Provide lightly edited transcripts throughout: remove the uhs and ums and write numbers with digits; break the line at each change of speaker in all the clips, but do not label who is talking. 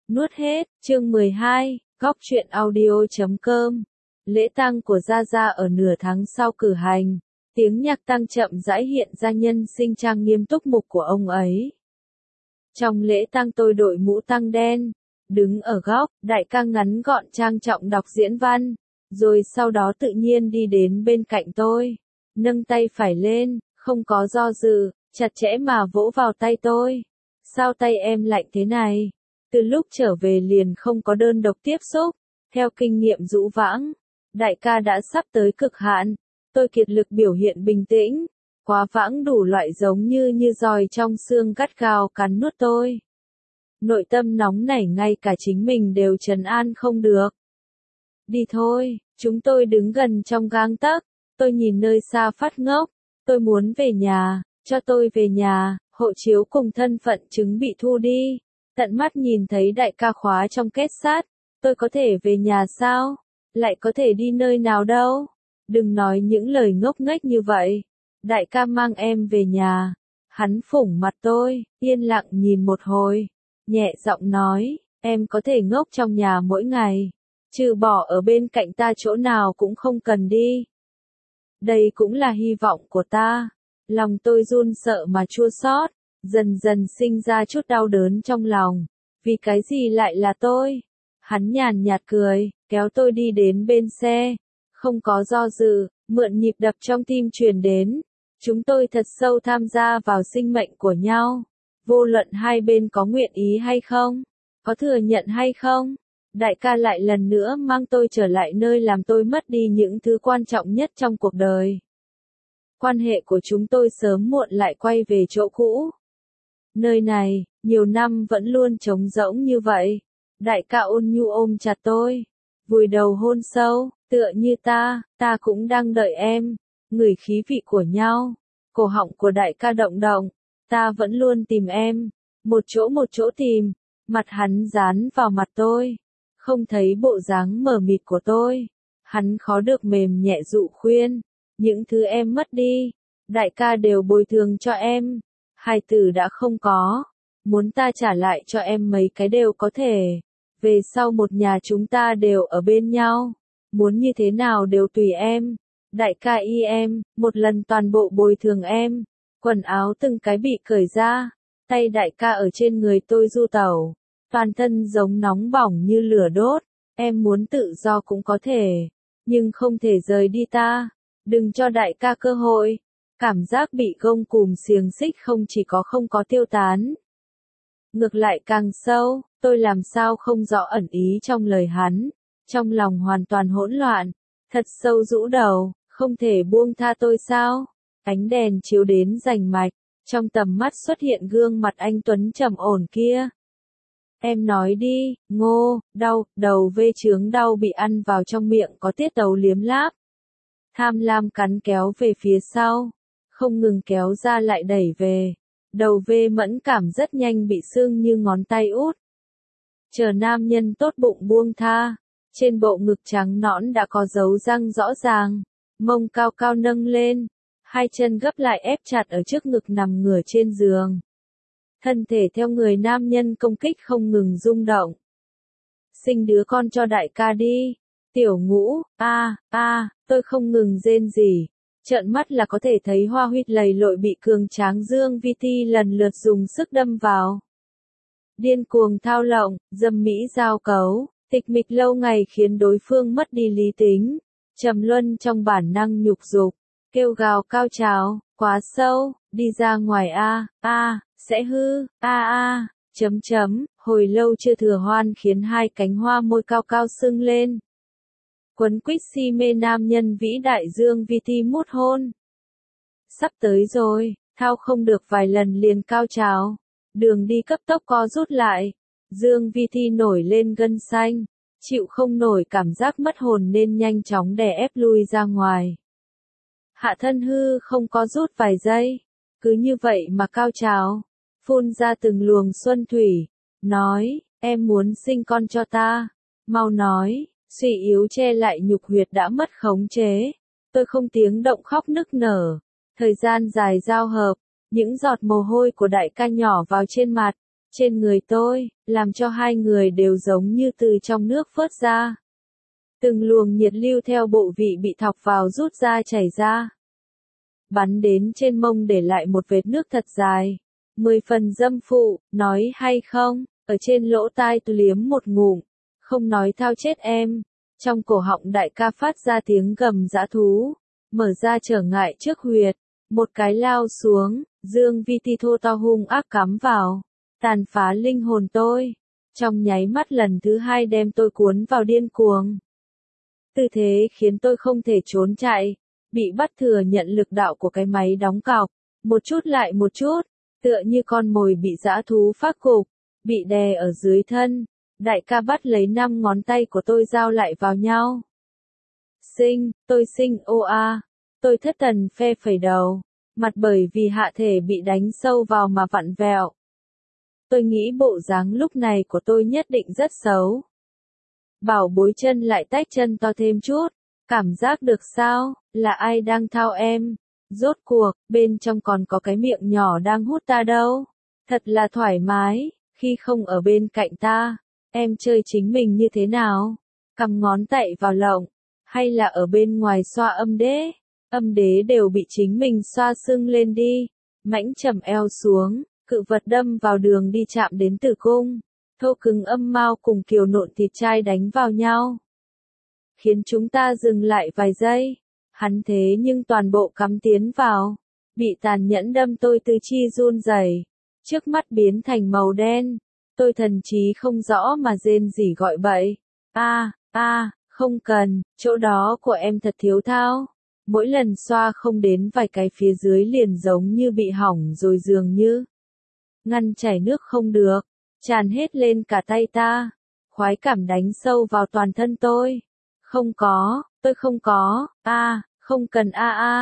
Nuốt hết, chương 12, góc truyện audio.com. Lễ tang của Gia Gia ở nửa tháng sau cử hành, tiếng nhạc tang chậm rãi hiện ra nhân sinh trang nghiêm túc mục của ông ấy. Trong lễ tang tôi đội mũ tang đen, đứng ở góc, đại ca ngắn gọn trang trọng đọc diễn văn, rồi sau đó tự nhiên đi đến bên cạnh tôi, nâng tay phải lên, không có do dự, chặt chẽ mà vỗ vào tay tôi. Sao tay em lạnh thế này? Từ lúc trở về liền không có đơn độc tiếp xúc, theo kinh nghiệm dũ vãng, đại ca đã sắp tới cực hạn, tôi kiệt lực biểu hiện bình tĩnh, quá vãng đủ loại giống như giòi trong xương gắt gao cắn nuốt tôi. Nội tâm nóng nảy ngay cả chính mình đều trấn an không được. Đi thôi, chúng tôi đứng gần trong gang tấc, tôi nhìn nơi xa phát ngốc, tôi muốn về nhà, cho tôi về nhà, hộ chiếu cùng thân phận chứng bị thu đi. Tận mắt nhìn thấy đại ca khóa trong kết sắt, tôi có thể về nhà sao? Lại có thể đi nơi nào đâu? Đừng nói những lời ngốc nghếch như vậy. Đại ca mang em về nhà. Hắn phủng mặt tôi, yên lặng nhìn một hồi, nhẹ giọng nói, em có thể ngốc trong nhà mỗi ngày, trừ bỏ ở bên cạnh ta chỗ nào cũng không cần đi. Đây cũng là hy vọng của ta. Lòng tôi run sợ mà chua xót, dần dần sinh ra chút đau đớn trong lòng. Vì cái gì lại là tôi? Hắn nhàn nhạt cười, kéo tôi đi đến bên xe. Không có do dự, mượn nhịp đập trong tim truyền đến. Chúng tôi thật sâu tham gia vào sinh mệnh của nhau. Vô luận hai bên có nguyện ý hay không, có thừa nhận hay không. Đại ca lại lần nữa mang tôi trở lại nơi làm tôi mất đi những thứ quan trọng nhất trong cuộc đời. Quan hệ của chúng tôi sớm muộn lại quay về chỗ cũ. Nơi này, nhiều năm vẫn luôn trống rỗng như vậy. Đại ca ôn nhu ôm chặt tôi, vùi đầu hôn sâu, tựa như ta cũng đang đợi em, ngửi khí vị của nhau. Cổ họng của đại ca động động, ta vẫn luôn tìm em, một chỗ tìm, mặt hắn dán vào mặt tôi, không thấy bộ dáng mờ mịt của tôi. Hắn khó được mềm nhẹ dụ khuyên, những thứ em mất đi, đại ca đều bồi thường cho em. Hài tử đã không có, muốn ta trả lại cho em mấy cái đều có thể. Về sau một nhà chúng ta đều ở bên nhau, muốn như thế nào đều tùy em. Đại ca y em, một lần toàn bộ bồi thường em. Quần áo từng cái bị cởi ra, tay đại ca ở trên người tôi du tẩu, toàn thân giống nóng bỏng như lửa đốt. Em muốn tự do cũng có thể, nhưng không thể rời đi ta. Đừng cho đại ca cơ hội. Cảm giác bị gông cùm xiềng xích không chỉ có không có tiêu tán, ngược lại càng sâu. Tôi làm sao không rõ ẩn ý trong lời hắn, trong lòng hoàn toàn hỗn loạn, thật sâu rũ đầu, không thể buông tha tôi sao? Ánh đèn chiếu đến rành mạch, trong tầm mắt xuất hiện gương mặt anh Tuấn trầm ổn kia. Em nói đi, Ngô, đau, đầu vê chướng đau bị ăn vào trong miệng có tiết tấu liếm láp. Tham lam cắn kéo về phía sau, không ngừng kéo ra lại đẩy về. Đầu vê mẫn cảm rất nhanh bị sưng như ngón tay út. Chờ nam nhân tốt bụng buông tha, trên bộ ngực trắng nõn đã có dấu răng rõ ràng, mông cao cao nâng lên, hai chân gấp lại ép chặt ở trước ngực nằm ngửa trên giường. Thân thể theo người nam nhân công kích không ngừng rung động. Sinh đứa con cho đại ca đi. Tiểu Ngũ, tôi không ngừng rên rỉ. Trợn mắt là có thể thấy hoa huyết lầy lội bị cường tráng Dương Vi Ti lần lượt dùng sức đâm vào. Điên cuồng thao lộng, dâm mỹ giao cấu, tịch mịch lâu ngày khiến đối phương mất đi lý tính. Trầm luân trong bản năng nhục dục, kêu gào cao trào, quá sâu, đi ra ngoài sẽ hư, hồi lâu chưa thừa hoan khiến hai cánh hoa môi cao cao sưng lên. Quấn quýt si mê nam nhân vĩ đại Dương Vi Ti mút hôn. Sắp tới rồi, thao không được vài lần liền cao trào. Đường đi cấp tốc co rút lại. Dương Vi Ti nổi lên gân xanh, chịu không nổi cảm giác mất hồn nên nhanh chóng đè ép lui ra ngoài. Hạ thân hư không co rút vài giây, cứ như vậy mà cao trào, phun ra từng luồng xuân thủy, nói, em muốn sinh con cho ta, mau nói. Suy yếu che lại nhục huyệt đã mất khống chế. Tôi không tiếng động khóc nức nở. Thời gian dài giao hợp, những giọt mồ hôi của đại ca nhỏ vào trên mặt, trên người tôi, làm cho hai người đều giống như từ trong nước phớt ra. Từng luồng nhiệt lưu theo bộ vị bị thọc vào rút ra chảy ra. Bắn đến trên mông để lại một vệt nước thật dài. 10 phần dâm phụ, nói hay không, ở trên lỗ tai tôi liếm một ngụm, không nói thao chết em. Trong cổ họng đại ca phát ra tiếng gầm dã thú, mở ra trở ngại trước huyệt, một cái lao xuống, dương vi ti thô to hung ác cắm vào, tàn phá linh hồn tôi. Trong nháy mắt lần thứ hai đem tôi cuốn vào điên cuồng. Tư thế khiến tôi không thể trốn chạy, bị bắt thừa nhận lực đạo của cái máy đóng cọc, một chút lại một chút, tựa như con mồi bị dã thú phát cục, bị đè ở dưới thân. Đại ca bắt lấy 5 ngón tay của tôi giao lại vào nhau. Tôi sinh ô a. Tôi thất thần phe phẩy đầu, mặt bởi vì hạ thể bị đánh sâu vào mà vặn vẹo. Tôi nghĩ bộ dáng lúc này của tôi nhất định rất xấu. Bảo bối chân lại tách chân to thêm chút, cảm giác được sao, là ai đang thao em? Rốt cuộc, bên trong còn có cái miệng nhỏ đang hút ta đâu. Thật là thoải mái, khi không ở bên cạnh ta. Em chơi chính mình như thế nào? Cắm ngón tay vào lồng, hay là ở bên ngoài xoa âm đế? Âm đế đều bị chính mình xoa sưng lên đi. Mãnh trầm eo xuống, cự vật đâm vào đường đi chạm đến tử cung. Thô cứng âm mao cùng kiều nộn thịt trai đánh vào nhau. Khiến chúng ta dừng lại vài giây. Hắn thế nhưng toàn bộ cắm tiến vào. Bị tàn nhẫn đâm tôi tứ chi run rẩy, trước mắt biến thành màu đen. Tôi thần trí không rõ mà rên rỉ gọi bậy. Không cần, chỗ đó của em thật thiếu thao. Mỗi lần xoa không đến vài cái phía dưới liền giống như bị hỏng rồi dường như. Ngăn chảy nước không được, tràn hết lên cả tay ta. Khoái cảm đánh sâu vào toàn thân tôi. Tôi không có, không cần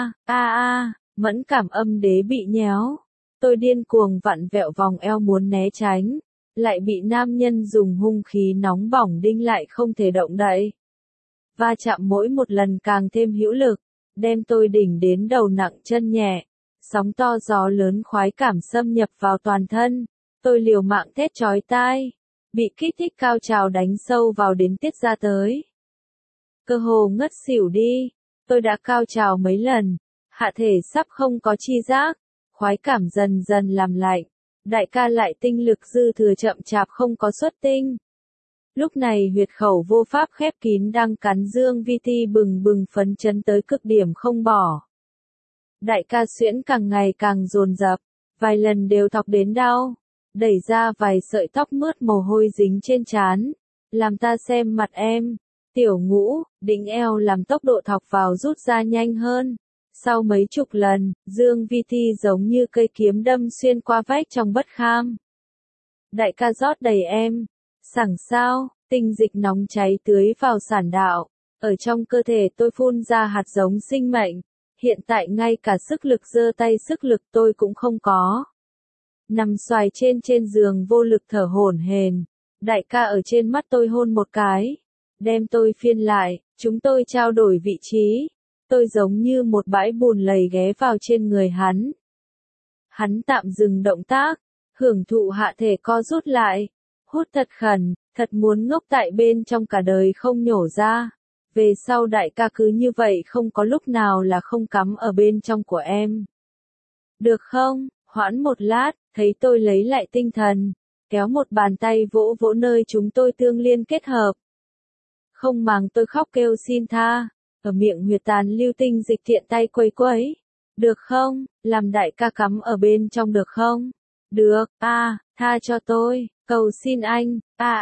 mẫn cảm âm đế bị nhéo. Tôi điên cuồng vặn vẹo vòng eo muốn né tránh. Lại bị nam nhân dùng hung khí nóng bỏng đinh lại không thể động đậy. Va chạm mỗi một lần càng thêm hữu lực, đem tôi đỉnh đến đầu nặng chân nhẹ. Sóng to gió lớn khoái cảm xâm nhập vào toàn thân. Tôi liều mạng thét chói tai. Bị kích thích cao trào đánh sâu vào đến tiết ra tới. Cơ hồ ngất xỉu đi. Tôi đã cao trào mấy lần. Hạ thể sắp không có chi giác. Khoái cảm dần dần làm lạnh. Đại ca lại tinh lực dư thừa chậm chạp không có xuất tinh. Lúc này huyệt khẩu vô pháp khép kín đang cắn dương vi ti bừng bừng phấn chấn tới cực điểm không bỏ. Đại ca xuyễn càng ngày càng dồn dập, vài lần đều thọc đến đau, đẩy ra vài sợi tóc mướt mồ hôi dính trên trán. Làm ta xem mặt em. Tiểu Ngũ, đỉnh eo làm tốc độ thọc vào rút ra nhanh hơn. Sau mấy chục lần, dương vi ti giống như cây kiếm đâm xuyên qua vách trong bất kham. Đại ca rót đầy em. Sảng sao, tinh dịch nóng cháy tưới vào sản đạo. Ở trong cơ thể tôi phun ra hạt giống sinh mệnh. Hiện tại ngay cả sức lực giơ tay sức lực tôi cũng không có. Nằm xoài trên giường vô lực thở hổn hển. Đại ca ở trên mắt tôi hôn một cái. Đem tôi phiên lại, chúng tôi trao đổi vị trí. Tôi giống như một bãi bùn lầy ghé vào trên người hắn. Hắn tạm dừng động tác, hưởng thụ hạ thể co rút lại. Hút thật khẩn, thật muốn ngốc tại bên trong cả đời không nhổ ra. Về sau đại ca cứ như vậy không có lúc nào là không cắm ở bên trong của em. Được không? Hoãn một lát, thấy tôi lấy lại tinh thần. Kéo một bàn tay vỗ vỗ nơi chúng tôi tương liên kết hợp. Không màng tôi khóc kêu xin tha. Ở miệng huyệt tàn lưu tinh dịch tiện tay quấy quấy. Được không? Làm đại ca cắm ở bên trong được không? Được, tha cho tôi, cầu xin anh,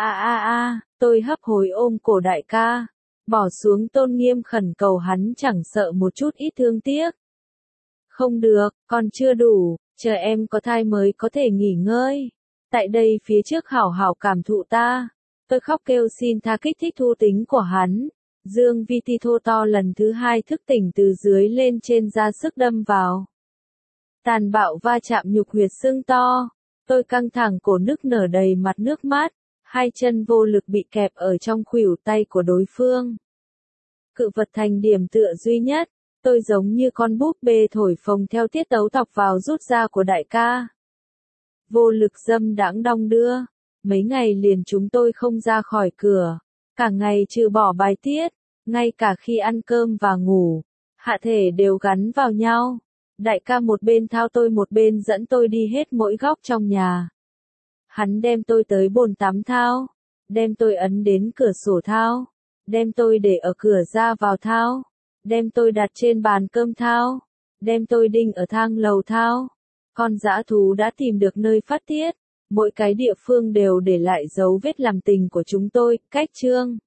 tôi hấp hối ôm cổ đại ca. Bỏ xuống tôn nghiêm khẩn cầu hắn chẳng sợ một chút ít thương tiếc. Không được, còn chưa đủ, chờ em có thai mới có thể nghỉ ngơi. Tại đây phía trước hảo hảo cảm thụ ta. Tôi khóc kêu xin tha kích thích thu tính của hắn. Dương vi ti thô to lần thứ hai thức tỉnh từ dưới lên trên ra sức đâm vào. Tàn bạo va chạm nhục huyệt xương to. Tôi căng thẳng cổ nức nở đầy mặt nước mắt. Hai chân vô lực bị kẹp ở trong khuỷu tay của đối phương. Cự vật thành điểm tựa duy nhất. Tôi giống như con búp bê thổi phồng theo tiết tấu thọc vào rút ra của đại ca. vô lực dâm đãng đong đưa. Mấy ngày liền chúng tôi không ra khỏi cửa, cả ngày trừ bỏ bài tiết, ngay cả khi ăn cơm và ngủ, hạ thể đều gắn vào nhau. Đại ca một bên thao tôi một bên dẫn tôi đi hết mỗi góc trong nhà. Hắn đem tôi tới bồn tắm thao, đem tôi ấn đến cửa sổ thao, đem tôi để ở cửa ra vào thao, đem tôi đặt trên bàn cơm thao, đem tôi đinh ở thang lầu thao. Con dã thú đã tìm được nơi phát tiết, mỗi cái địa phương đều để lại dấu vết làm tình của chúng tôi. Cách chương